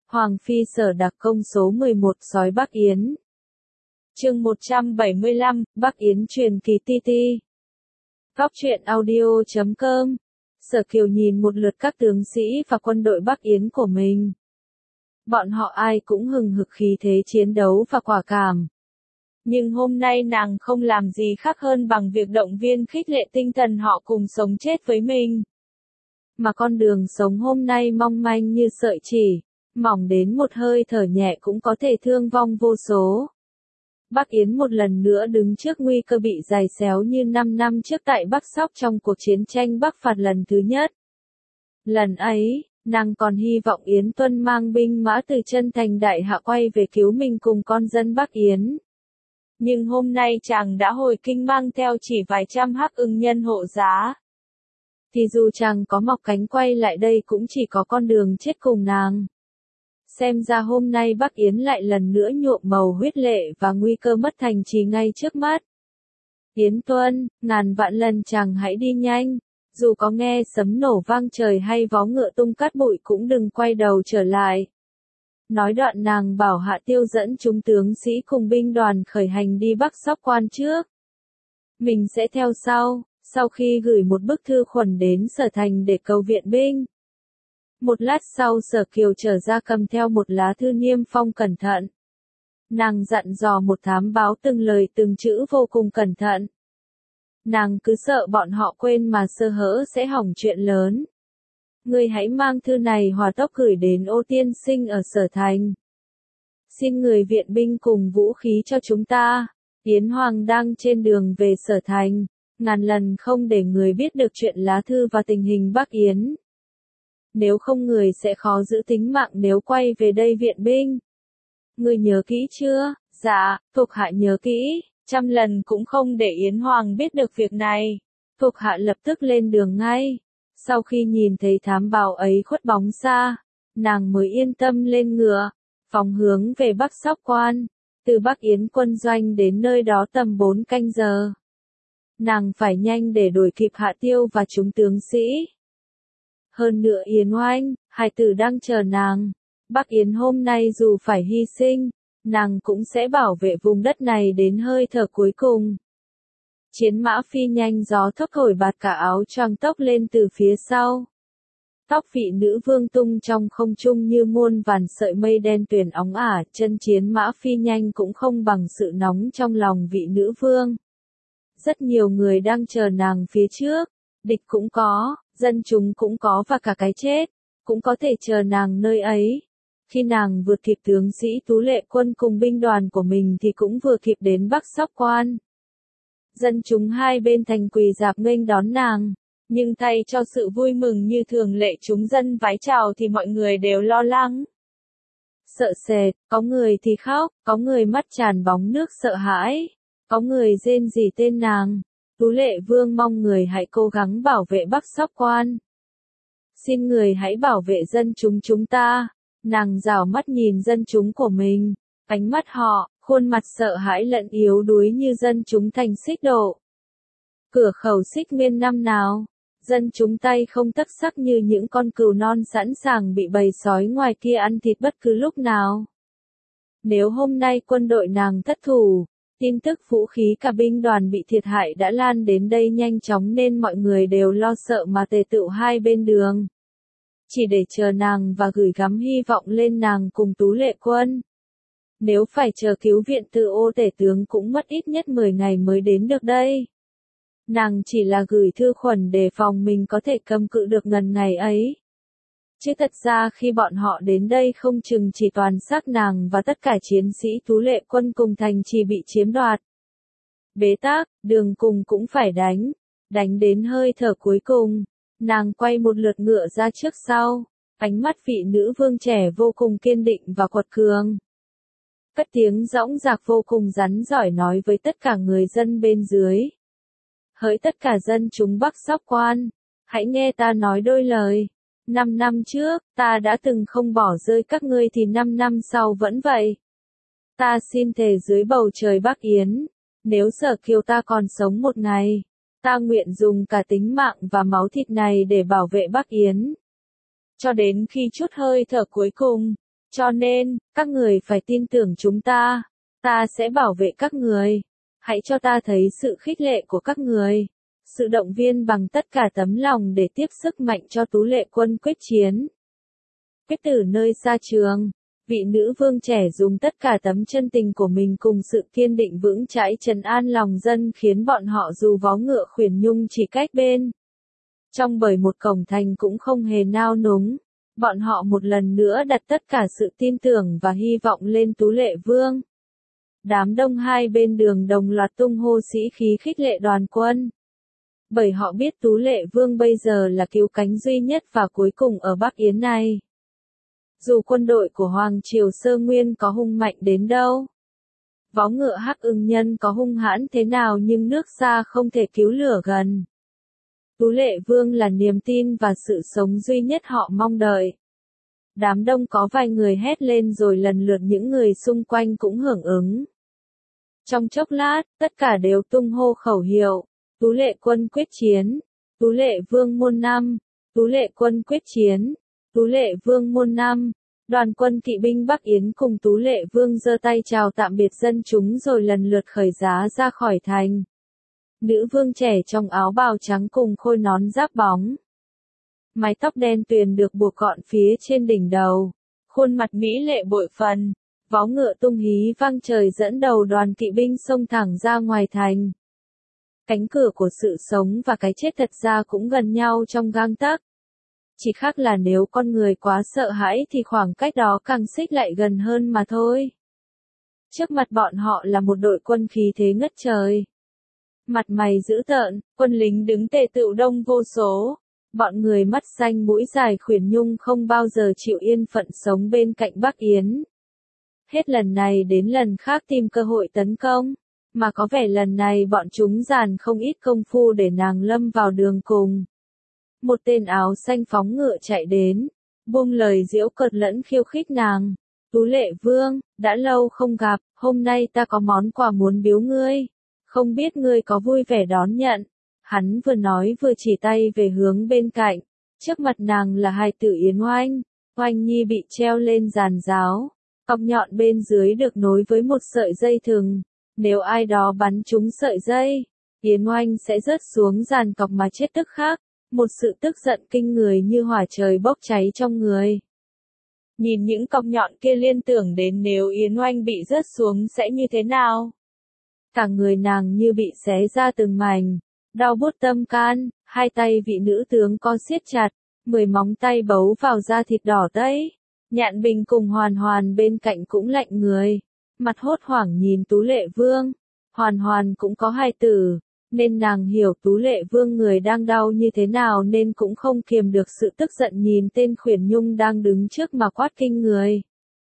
Hoàng Phi Sở Đặc Công số 11 Sói Bắc Yến. Chương 175, Bắc Yến truyền kỳ TT. Góc truyện audio.com. Sở Kiều nhìn một lượt các tướng sĩ và quân đội Bắc Yến của mình. Bọn họ ai cũng hừng hực khí thế chiến đấu và quả cảm. Nhưng hôm nay nàng không làm gì khác hơn bằng việc động viên khích lệ tinh thần họ cùng sống chết với mình. Mà con đường sống hôm nay mong manh như sợi chỉ, mỏng đến một hơi thở nhẹ cũng có thể thương vong vô số. Bắc Yến một lần nữa đứng trước nguy cơ bị giày xéo như 5 năm trước tại Bắc Sóc trong cuộc chiến tranh Bắc phạt lần thứ nhất. Lần ấy, nàng còn hy vọng Yến Tuân mang binh mã từ chân thành Đại Hạ quay về cứu mình cùng con dân Bắc Yến. Nhưng hôm nay chàng đã hồi kinh mang theo chỉ vài trăm Hắc Ưng nhân hộ giá. Thì dù chàng có mọc cánh quay lại đây cũng chỉ có con đường chết cùng nàng. Xem ra hôm nay Bắc Yến lại lần nữa nhuộm màu huyết lệ và nguy cơ mất thành trì ngay trước mắt. Yến Tuân, ngàn vạn lần chàng hãy đi nhanh, dù có nghe sấm nổ vang trời hay vó ngựa tung cát bụi cũng đừng quay đầu trở lại. Nói đoạn nàng bảo Hạ Tiêu dẫn chúng tướng sĩ cùng binh đoàn khởi hành đi Bắc Sóc Quan trước. Mình sẽ theo sau khi gửi một bức thư khuẩn đến Sở Thành để cầu viện binh. Một lát sau Sở Kiều trở ra cầm theo một lá thư niêm phong cẩn thận. Nàng dặn dò một thám báo từng lời từng chữ vô cùng cẩn thận. Nàng cứ sợ bọn họ quên mà sơ hở sẽ hỏng chuyện lớn. Ngươi hãy mang thư này hòa tốc gửi đến Ô Tiên Sinh ở Sở Thành. Xin người viện binh cùng vũ khí cho chúng ta. Yến Hoàng đang trên đường về Sở Thành, ngàn lần không để người biết được chuyện lá thư và tình hình Bắc Yến. Nếu không người sẽ khó giữ tính mạng nếu quay về đây viện binh. Ngươi nhớ kỹ chưa? Dạ, thuộc hạ nhớ kỹ, 100 lần cũng không để Yến Hoàng biết được việc này. Thuộc hạ lập tức lên đường ngay. Sau khi nhìn thấy thám báo ấy khuất bóng xa, nàng mới yên tâm lên ngựa, phóng hướng về Bắc Sóc Quan. Từ Bắc Yến quân doanh đến nơi đó tầm 4 canh giờ. Nàng phải nhanh để đuổi kịp Hạ Tiêu và chúng tướng sĩ. Hơn nữa Yến Oanh, hài tử đang chờ nàng. Bắc Yến hôm nay dù phải hy sinh, nàng cũng sẽ bảo vệ vùng đất này đến hơi thở cuối cùng. Chiến mã phi nhanh gió thốc thổi bạt cả áo choàng tóc lên từ phía sau. Tóc vị nữ vương tung trong không trung như muôn vàn sợi mây đen tuyền óng ả, chân chiến mã phi nhanh cũng không bằng sự nóng trong lòng vị nữ vương. Rất nhiều người đang chờ nàng phía trước, địch cũng có, dân chúng cũng có và cả cái chết, cũng có thể chờ nàng nơi ấy. Khi nàng vượt kịp tướng sĩ Tú Lệ Quân cùng binh đoàn của mình thì cũng vừa kịp đến Bắc Sóc Quan. Dân chúng hai bên thành quỳ rạp nghênh đón nàng, nhưng thay cho sự vui mừng như thường lệ chúng dân vái chào thì mọi người đều lo lắng. Sợ sệt, có người thì khóc, có người mắt tràn bóng nước sợ hãi, có người rên rỉ tên nàng. Tú Lệ Vương mong người hãy cố gắng bảo vệ Bắc Sóc Quan. Xin người hãy bảo vệ dân chúng ta. Nàng rảo mắt nhìn dân chúng của mình, ánh mắt họ, khuôn mặt sợ hãi lẫn yếu đuối như dân chúng thành Xích Độ. Cửa khẩu Xích Miên năm nào, dân chúng tay không tấc sắc như những con cừu non sẵn sàng bị bầy sói ngoài kia ăn thịt bất cứ lúc nào. Nếu hôm nay quân đội nàng thất thủ, tin tức vũ khí cả binh đoàn bị thiệt hại đã lan đến đây nhanh chóng nên mọi người đều lo sợ mà tề tựu hai bên đường. Chỉ để chờ nàng và gửi gắm hy vọng lên nàng cùng Tú Lệ Quân. Nếu phải chờ cứu viện từ Ô Tể tướng cũng mất ít nhất 10 ngày mới đến được đây. Nàng chỉ là gửi thư khuẩn để phòng mình có thể cầm cự được ngần ngày ấy. Chứ thật ra khi bọn họ đến đây không chừng chỉ toàn xác nàng và tất cả chiến sĩ Tú Lệ Quân cùng thành trì bị chiếm đoạt. Bế tắc, đường cùng cũng phải đánh đến hơi thở cuối cùng. Nàng quay một lượt ngựa ra trước sau, ánh mắt vị nữ vương trẻ vô cùng kiên định và quật cường. Cất tiếng dõng dạc vô cùng rắn giỏi nói với tất cả người dân bên dưới. Hỡi tất cả dân chúng Bắc Sóc Quan, hãy nghe ta nói đôi lời. 5 năm trước, ta đã từng không bỏ rơi các ngươi thì 5 năm sau vẫn vậy. Ta xin thề dưới bầu trời Bắc Yến, nếu Sở Kiều ta còn sống một ngày, ta nguyện dùng cả tính mạng và máu thịt này để bảo vệ Bắc Yến. Cho đến khi chút hơi thở cuối cùng, Cho nên, các người phải tin tưởng chúng ta sẽ bảo vệ các người. Hãy cho ta thấy sự khích lệ của các người, sự động viên bằng tất cả tấm lòng để tiếp sức mạnh cho Tú Lệ Quân quyết chiến. Quyết tử nơi xa trường, vị nữ vương trẻ dùng tất cả tấm chân tình của mình cùng sự kiên định vững chãi trấn an lòng dân khiến bọn họ dù vó ngựa khuyển nhung chỉ cách bên. Trong bởi một cổng thành cũng không hề nao núng, bọn họ một lần nữa đặt tất cả sự tin tưởng và hy vọng lên Tú Lệ Vương. Đám đông hai bên đường đồng loạt tung hô sĩ khí khích lệ đoàn quân. Bởi họ biết Tú Lệ Vương bây giờ là cứu cánh duy nhất và cuối cùng ở Bắc Yến này. Dù quân đội của Hoàng Triều Sơ Nguyên có hung mạnh đến đâu, vó ngựa Hắc Ưng Nhân có hung hãn thế nào nhưng nước xa không thể cứu lửa gần. Tú Lệ Vương là niềm tin và sự sống duy nhất họ mong đợi. Đám đông có vài người hét lên rồi lần lượt những người xung quanh cũng hưởng ứng. Trong chốc lát, tất cả đều tung hô khẩu hiệu, Tú Lệ Quân quyết chiến, Tú Lệ Vương muôn năm, Tú Lệ Quân quyết chiến, Tú Lệ Vương muôn năm. Đoàn quân kỵ binh Bắc Yến cùng Tú Lệ Vương giơ tay chào tạm biệt dân chúng rồi lần lượt khởi giá ra khỏi thành. Nữ vương trẻ trong áo bào trắng cùng khôi nón giáp bóng. Mái tóc đen tuyền được buộc gọn phía trên đỉnh đầu, khuôn mặt mỹ lệ bội phần, vó ngựa tung hí vang trời dẫn đầu đoàn kỵ binh xông thẳng ra ngoài thành. Cánh cửa của sự sống và cái chết thật ra cũng gần nhau trong gang tấc. Chỉ khác là nếu con người quá sợ hãi thì khoảng cách đó càng xích lại gần hơn mà thôi. Trước mặt bọn họ là một đội quân khí thế ngất trời. Mặt mày dữ tợn, quân lính đứng tề tựu đông vô số. Bọn người mắt xanh mũi dài khuyển nhung không bao giờ chịu yên phận sống bên cạnh Bắc Yến. Hết lần này đến lần khác tìm cơ hội tấn công, mà có vẻ lần này bọn chúng dàn không ít công phu để nàng lâm vào đường cùng. Một tên áo xanh phóng ngựa chạy đến, buông lời giễu cợt lẫn khiêu khích nàng. Tú Lệ Vương, đã lâu không gặp, hôm nay ta có món quà muốn biếu ngươi, không biết ngươi có vui vẻ đón nhận. Hắn vừa nói vừa chỉ tay về hướng bên cạnh, trước mặt nàng là hài tử Yến Oanh, Oanh Nhi bị treo lên giàn giáo, cọc nhọn bên dưới được nối với một sợi dây thừng, nếu ai đó bắn trúng sợi dây, Yến Oanh sẽ rớt xuống giàn cọc mà chết tức khắc. Một sự tức giận kinh người như hỏa trời bốc cháy trong người. Nhìn những cọc nhọn kia liên tưởng đến nếu Yến Oanh bị rớt xuống sẽ như thế nào. Cả người nàng như bị xé ra từng mảnh, đau buốt tâm can, hai tay vị nữ tướng co siết chặt, 10 móng tay bấu vào da thịt đỏ tây. Nhạn Bình cùng Hoàn Hoàn bên cạnh cũng lạnh người, mặt hốt hoảng nhìn Tú Lệ Vương. Hoàn Hoàn cũng có hài tử, nên nàng hiểu Tú Lệ Vương người đang đau như thế nào nên cũng không kiềm được sự tức giận nhìn tên khuyển nhung đang đứng trước mà quát kinh người.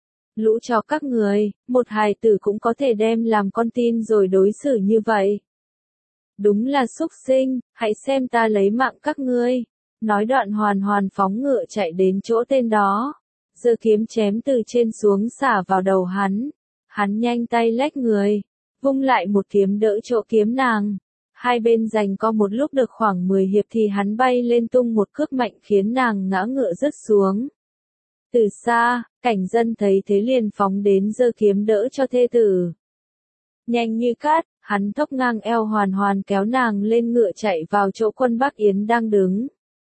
Lũ cho các người, một hài tử cũng có thể đem làm con tin rồi đối xử như vậy. Đúng là súc sinh, hãy xem ta lấy mạng các ngươi. Nói đoạn Hoàn Hoàn phóng ngựa chạy đến chỗ tên đó, giơ kiếm chém từ trên xuống xả vào đầu hắn. Hắn nhanh tay lách người, vung lại một kiếm đỡ chỗ kiếm nàng. Hai bên giằng co một lúc được khoảng 10 hiệp thì hắn bay lên tung một cước mạnh khiến nàng ngã ngựa rớt xuống. Từ xa, cảnh dân thấy thế liền phóng đến giơ kiếm đỡ cho thê tử. Nhanh như cát, hắn thốc ngang eo Hoàn Hoàn kéo nàng lên ngựa chạy vào chỗ quân Bắc Yến đang đứng.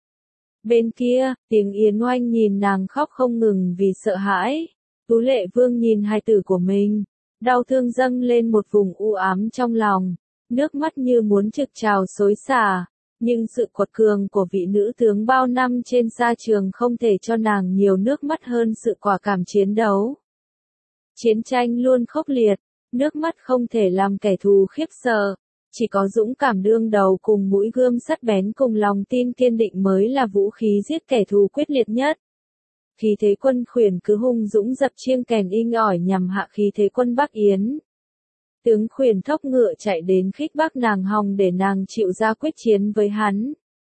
Bên kia, tiếng Yến Oanh nhìn nàng khóc không ngừng vì sợ hãi. Tú Lệ Vương nhìn hài tử của mình, đau thương dâng lên một vùng u ám trong lòng. Nước mắt như muốn trực trào xối xả, nhưng sự quật cường của vị nữ tướng bao năm trên sa trường không thể cho nàng nhiều nước mắt hơn sự quả cảm chiến đấu. Chiến tranh luôn khốc liệt, nước mắt không thể làm kẻ thù khiếp sợ, chỉ có dũng cảm đương đầu cùng mũi gươm sắc bén cùng lòng tin kiên định mới là vũ khí giết kẻ thù quyết liệt nhất. Khí thế quân khuyển cứ hung dũng dập chiêng kèn inh ỏi nhằm hạ khí thế quân Bắc Yến. Tướng khuyển thốc ngựa chạy đến khích bác nàng hòng để nàng chịu ra quyết chiến với hắn.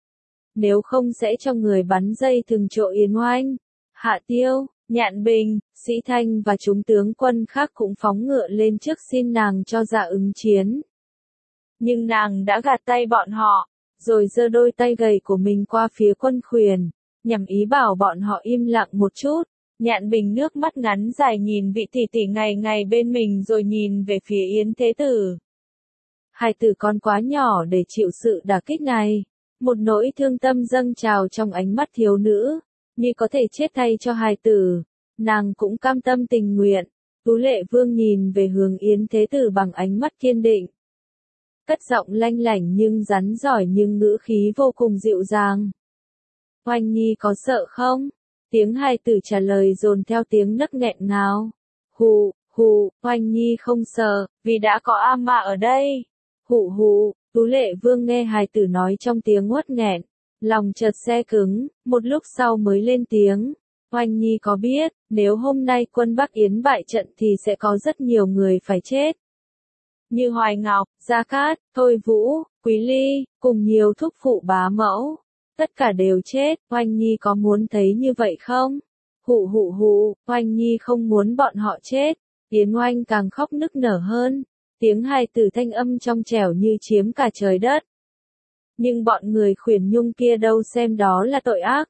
Nếu không sẽ cho người bắn dây thừng chỗ Yến Oanh. Hạ Tiêu, Nhạn Bình, Sĩ Thanh và chúng tướng quân khác cũng phóng ngựa lên trước xin nàng cho ra ứng chiến. Nhưng nàng đã gạt tay bọn họ, rồi giơ đôi tay gầy của mình qua phía quân khuyển, nhằm ý bảo bọn họ im lặng một chút, Nhạn Bình nước mắt ngắn dài nhìn vị tỷ tỷ ngày ngày bên mình rồi nhìn về phía Yến Thế Tử. Hai tử con quá nhỏ để chịu sự đả kích này. Một nỗi thương tâm dâng trào trong ánh mắt thiếu nữ, như có thể chết thay cho hài tử. Nàng cũng cam tâm tình nguyện. Tú Lệ Vương nhìn về hướng Yến Thế Tử bằng ánh mắt kiên định. Cất giọng lanh lảnh nhưng rắn giỏi nhưng ngữ khí vô cùng dịu dàng. Oanh Nhi có sợ không? Tiếng hài tử trả lời dồn theo tiếng nấc nghẹn ngào. Hù, hù, Oanh Nhi không sợ, vì đã có A Ma ở đây. Hù hù, Tú Lệ Vương nghe hài tử nói trong tiếng uất nghẹn. Lòng chợt se cứng, một lúc sau mới lên tiếng. Oanh Nhi có biết, nếu hôm nay quân Bắc Yến bại trận thì sẽ có rất nhiều người phải chết. Như Hoài Ngọc, Gia Cát, Thôi Vũ, Quý Ly, cùng nhiều thúc phụ bá mẫu. Tất cả đều chết, Oanh Nhi có muốn thấy như vậy không? Hụ hụ hụ, Oanh Nhi không muốn bọn họ chết. Yến Oanh càng khóc nức nở hơn. Tiếng hài tử thanh âm trong trẻo như chiếm cả trời đất. Nhưng bọn người khuyển nhung kia đâu xem đó là tội ác.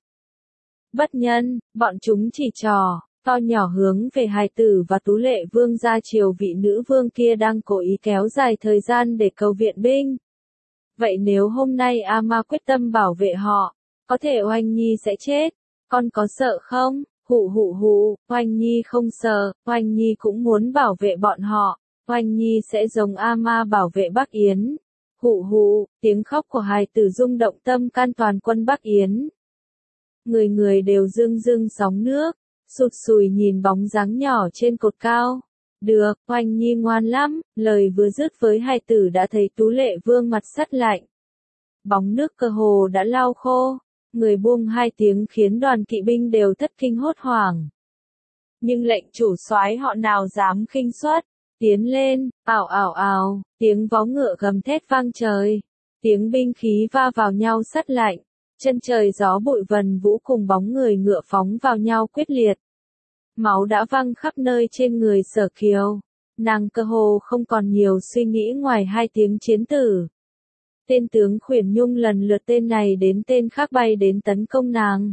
Bất nhân, bọn chúng chỉ trò, to nhỏ hướng về hài tử và Tú Lệ Vương ra chiều vị nữ vương kia đang cố ý kéo dài thời gian để cầu viện binh. Vậy nếu hôm nay A Ma quyết tâm bảo vệ họ, có thể Oanh Nhi sẽ chết, con có sợ không? Hụ hụ hụ, Oanh Nhi không sợ, Oanh Nhi cũng muốn bảo vệ bọn họ, Oanh Nhi sẽ giống A Ma bảo vệ Bắc Yến. Hụ hụ, tiếng khóc của hài tử rung động tâm can toàn quân Bắc Yến. Người người đều rưng rưng sóng nước, sụt sùi nhìn bóng dáng nhỏ trên cột cao. Được, Oanh Nhi ngoan lắm, lời vừa dứt với hài tử đã thấy Tú Lệ Vương mặt sắt lạnh. Bóng nước cơ hồ đã lau khô, người buông hai tiếng khiến đoàn kỵ binh đều thất kinh hốt hoảng. Nhưng lệnh chủ soái họ nào dám khinh suất, tiến lên, ảo ảo ảo, tiếng vó ngựa gầm thét vang trời, tiếng binh khí va vào nhau sắt lạnh, chân trời gió bụi vần vũ cùng bóng người ngựa phóng vào nhau quyết liệt. Máu đã văng khắp nơi trên người Sở Kiều, nàng cơ hồ không còn nhiều suy nghĩ ngoài hai tiếng chiến tử. Tên tướng khuyển nhung lần lượt tên này đến tên khác bay đến tấn công nàng.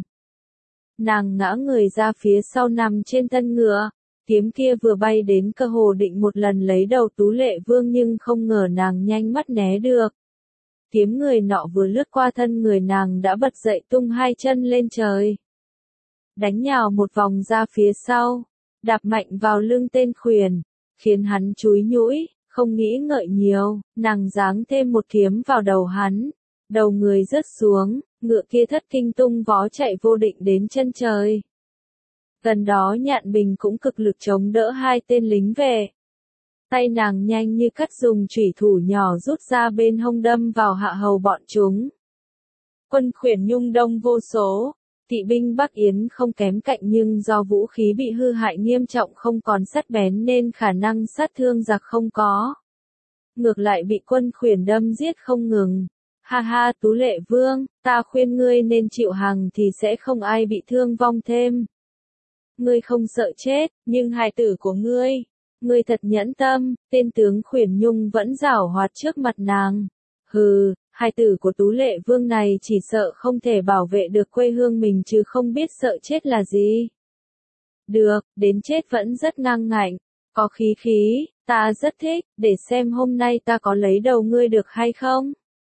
Nàng ngã người ra phía sau nằm trên thân ngựa, kiếm kia vừa bay đến cơ hồ định một lần lấy đầu Tú Lệ Vương nhưng không ngờ nàng nhanh mắt né được. Kiếm người nọ vừa lướt qua thân người nàng đã bật dậy tung hai chân lên trời. Đánh nhào một vòng ra phía sau, đạp mạnh vào lưng tên khuyển, khiến hắn chúi nhũi, không nghĩ ngợi nhiều, nàng giáng thêm một kiếm vào đầu hắn, đầu người rớt xuống, ngựa kia thất kinh tung vó chạy vô định đến chân trời. Gần đó Nhạn Bình cũng cực lực chống đỡ hai tên lính về. Tay nàng nhanh như cắt dùng chủy thủ nhỏ rút ra bên hông đâm vào hạ hầu bọn chúng. Quân khuyển nhung đông vô số. Kỵ binh Bắc Yến không kém cạnh nhưng do vũ khí bị hư hại nghiêm trọng không còn sắc bén nên khả năng sát thương giặc không có. Ngược lại bị quân khuyển đâm giết không ngừng. Ha ha Tú Lệ Vương, ta khuyên ngươi nên chịu hàng thì sẽ không ai bị thương vong thêm. Ngươi không sợ chết, nhưng hài tử của ngươi thật nhẫn tâm, tên tướng khuyển nhung vẫn giảo hoạt trước mặt nàng. Hừ. Hài tử của Tú Lệ Vương này chỉ sợ không thể bảo vệ được quê hương mình chứ không biết sợ chết là gì. Được, đến chết vẫn rất ngang ngạnh, có khí khí, ta rất thích, để xem hôm nay ta có lấy đầu ngươi được hay không.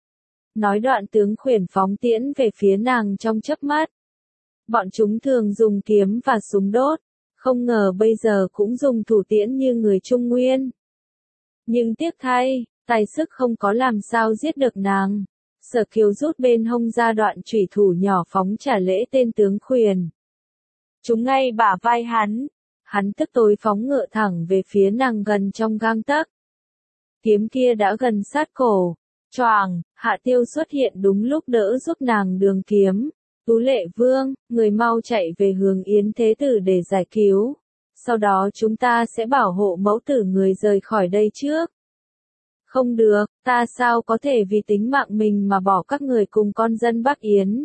Nói đoạn tướng khuyển phóng tiễn về phía nàng trong chớp mắt. Bọn chúng thường dùng kiếm và súng đốt, không ngờ bây giờ cũng dùng thủ tiễn như người Trung Nguyên. Nhưng tiếc thay, tài sức không có làm sao giết được nàng. Sở Kiều rút bên hông ra đoạn chủy thủ nhỏ phóng trả lễ tên tướng khuyển. Chúng ngay bả vai hắn tức tối phóng ngựa thẳng về phía nàng gần trong gang tấc. Kiếm kia đã gần sát cổ, choàng, Hạ Tiêu xuất hiện đúng lúc đỡ giúp nàng đường kiếm. Tú Lệ Vương, người mau chạy về hướng Yến Thế Tử để giải cứu. Sau đó chúng ta sẽ bảo hộ mẫu tử người rời khỏi đây trước. Không được, ta sao có thể vì tính mạng mình mà bỏ các người cùng con dân Bắc Yến.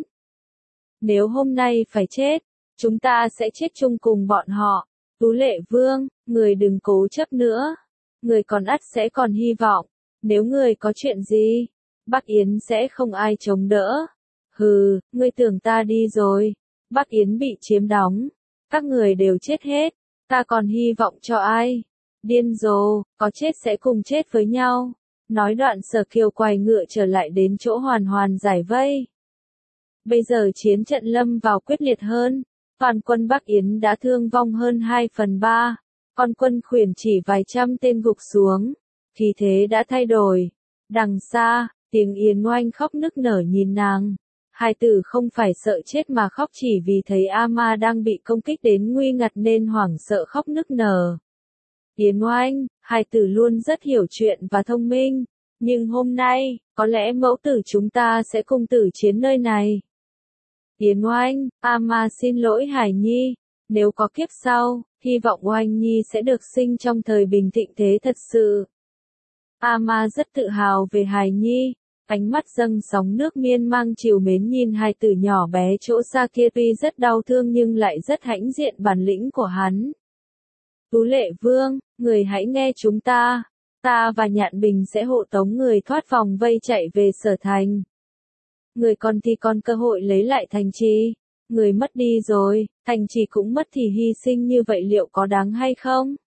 Nếu hôm nay phải chết, chúng ta sẽ chết chung cùng bọn họ. Tú Lệ Vương, người đừng cố chấp nữa. Người còn ắt sẽ còn hy vọng. Nếu người có chuyện gì, Bắc Yến sẽ không ai chống đỡ. Hừ, ngươi tưởng ta đi rồi. Bắc Yến bị chiếm đóng. Các người đều chết hết, ta còn hy vọng cho ai? Điên rồ, có chết sẽ cùng chết với nhau. Nói đoạn Sở Kiều quay ngựa trở lại đến chỗ Hoàn Hoàn giải vây. Bây giờ chiến trận lâm vào quyết liệt hơn, toàn quân Bắc Yến đã thương vong hơn 2/3, con quân Khuyển chỉ vài trăm tên gục xuống, khí thế đã thay đổi. Đằng xa, tiếng Yến Oanh khóc nức nở nhìn nàng. Hai tử không phải sợ chết mà khóc chỉ vì thấy A-ma đang bị công kích đến nguy ngặt nên hoảng sợ khóc nức nở. Yến Oanh, hai tử luôn rất hiểu chuyện và thông minh, nhưng hôm nay, có lẽ mẫu tử chúng ta sẽ cùng tử chiến nơi này. Yến Oanh, A-ma xin lỗi Hải Nhi, nếu có kiếp sau, hy vọng Oanh Nhi sẽ được sinh trong thời bình thịnh thế thật sự. A-ma rất tự hào về Hải Nhi, ánh mắt dâng sóng nước miên mang trìu mến nhìn hai tử nhỏ bé chỗ xa kia tuy rất đau thương nhưng lại rất hãnh diện bản lĩnh của hắn. Tú Lệ Vương, người hãy nghe chúng ta và Nhạn Bình sẽ hộ tống người thoát vòng vây chạy về Sở Thành. Người còn thì còn cơ hội lấy lại thành trì, người mất đi rồi, thành trì cũng mất thì hy sinh như vậy liệu có đáng hay không?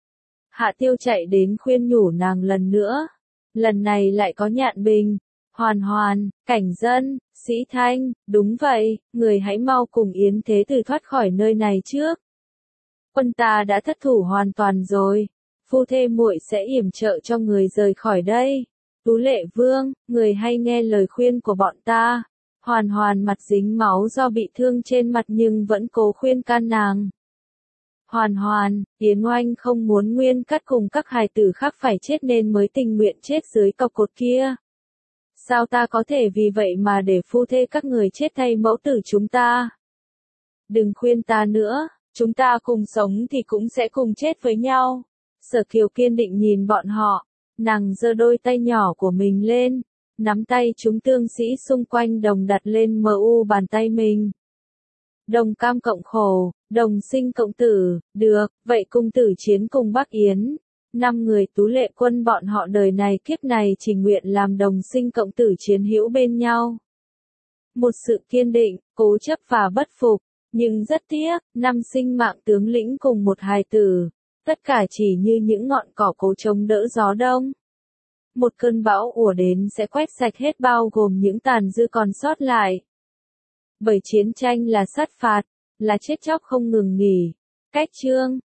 Hạ Tiêu chạy đến khuyên nhủ nàng lần nữa, lần này lại có Nhạn Bình, Hoàn Hoàn, Cảnh Dân, Sĩ Thanh, đúng vậy, người hãy mau cùng Yến Thế Tử thoát khỏi nơi này trước. Quân ta đã thất thủ hoàn toàn rồi, phu thê muội sẽ yểm trợ cho người rời khỏi đây. Tú Lệ Vương, người hay nghe lời khuyên của bọn ta. Hoàn Hoàn mặt dính máu do bị thương trên mặt nhưng vẫn cố khuyên can nàng. Hoàn Hoàn, Yến Oanh không muốn Nguyên Cát cùng các hài tử khác phải chết nên mới tình nguyện chết dưới cọc cột kia. Sao ta có thể vì vậy mà để phu thê các người chết thay mẫu tử chúng ta? Đừng khuyên ta nữa, chúng ta cùng sống thì cũng sẽ cùng chết với nhau. Sở Kiều kiên định nhìn bọn họ, nàng giơ đôi tay nhỏ của mình lên, nắm tay chúng tướng sĩ xung quanh đồng đặt lên mu bàn tay mình. Đồng cam cộng khổ, đồng sinh cộng tử, được, vậy cùng tử chiến cùng Bắc Yến. 5 người Tú Lệ quân bọn họ đời này kiếp này trình nguyện làm đồng sinh cộng tử chiến hữu bên nhau. Một sự kiên định, cố chấp và bất phục, nhưng rất tiếc, 5 sinh mạng tướng lĩnh cùng một hài tử, tất cả chỉ như những ngọn cỏ cố chống đỡ gió đông. Một cơn bão ùa đến sẽ quét sạch hết bao gồm những tàn dư còn sót lại. Bởi chiến tranh là sát phạt, là chết chóc không ngừng nghỉ. Cách chương